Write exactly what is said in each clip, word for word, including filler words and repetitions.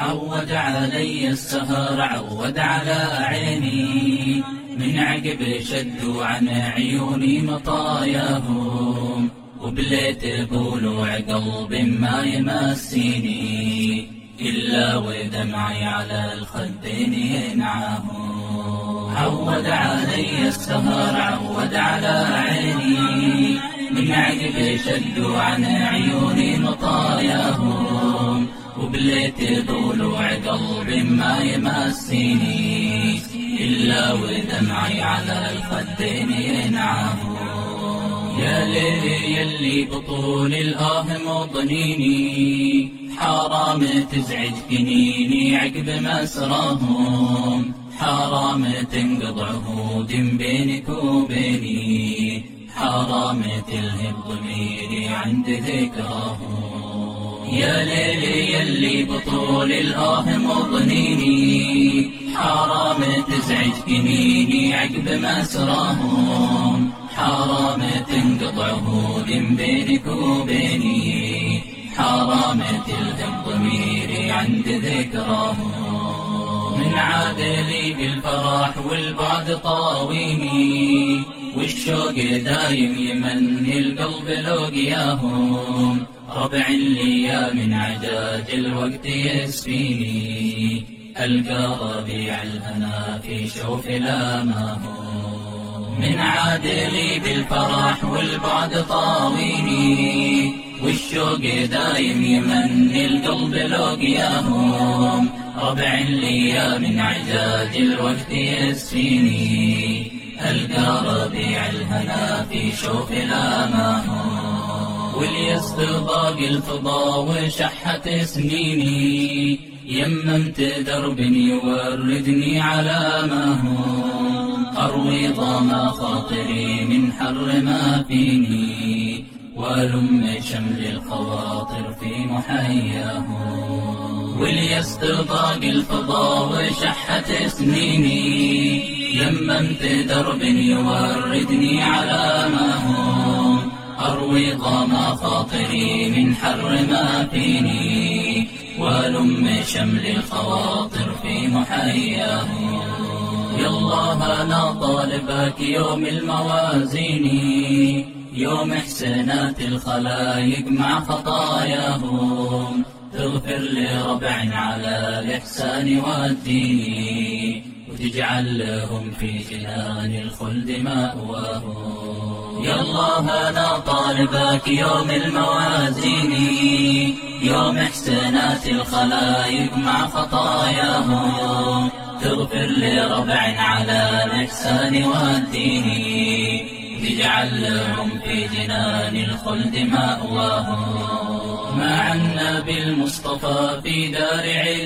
عود علي السهر عود على عيني، من عقب شدوا عن عيوني مطاياهم، وبليت بولوع قلب ما يمسيني إلا ودمعي على الخدين ينعاهم. عود علي السهر عود على عيني، من عقب شدوا عن عيوني مطاياهم، وبليت ضلوع قلب ما يمسيني إلا ودمعي على الخدين ينعاهم. يا ليلي يلي بطول الآه مضنيني، حرام تزعج كنيني عقب مسراهم، حرام تنقض عهود بينك وبيني، حرام تلهب ضميري عند ذكراهم. يا ليلي يلي بطول الآه مضنيني، حرام تزعج كنيني عقب مسراهم، حرام تنقض عهود بينك وبيني، حرام تلهب ضميري عند ذكراهم. من عادلي بالفرح والبعد طاويني، والشوق دايم يمني القلب لقياهم، ربع لي من عجاج الوقت يسفيني، ألقى ربيع الهنا في شوف لاماهم. من عادلي بالفرح والبعد طاويني، والشوق دايم يمني القلب لقياهم، ربع لي من عجاج الوقت يسفيني، ألقى ربيع الهنا في شوف لاماهم. واليأس ضاق الفضا وشحت سنيني، يممت درب يوردني على ماهم، أروي ضام خاطري من حر ما فيني، ولم شمل الخواطر في محياهم. واليأس ضاق الفضا وشحت سنيني، يممت درب يوردني على ماهم، أروي ضام خاطري من حر ما فيني، ولم شمل الخواطر في محياهم. يالله أنا طالبك يوم الموازين، يوم إحسانات الخلايق مع خطاياهم، تغفر لربع على الإحسان والدين، وتجعل لهم في جنان الخلد مأواهم. يا الله أنا طالبك يوم الموازين، يوم إحسانات الخلايق مع خطاياهم، تغفر لربع على الإحسان والدين، تجعل لهم في جنان الخلد مأواهم. مع النبي المصطفى في دار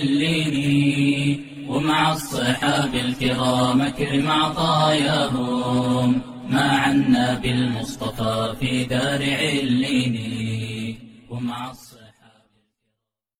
عليني، ومع الصحاب الكرام اكرم عطاياهم، مع النبي المصطفى في دار عليني ومع الصحاب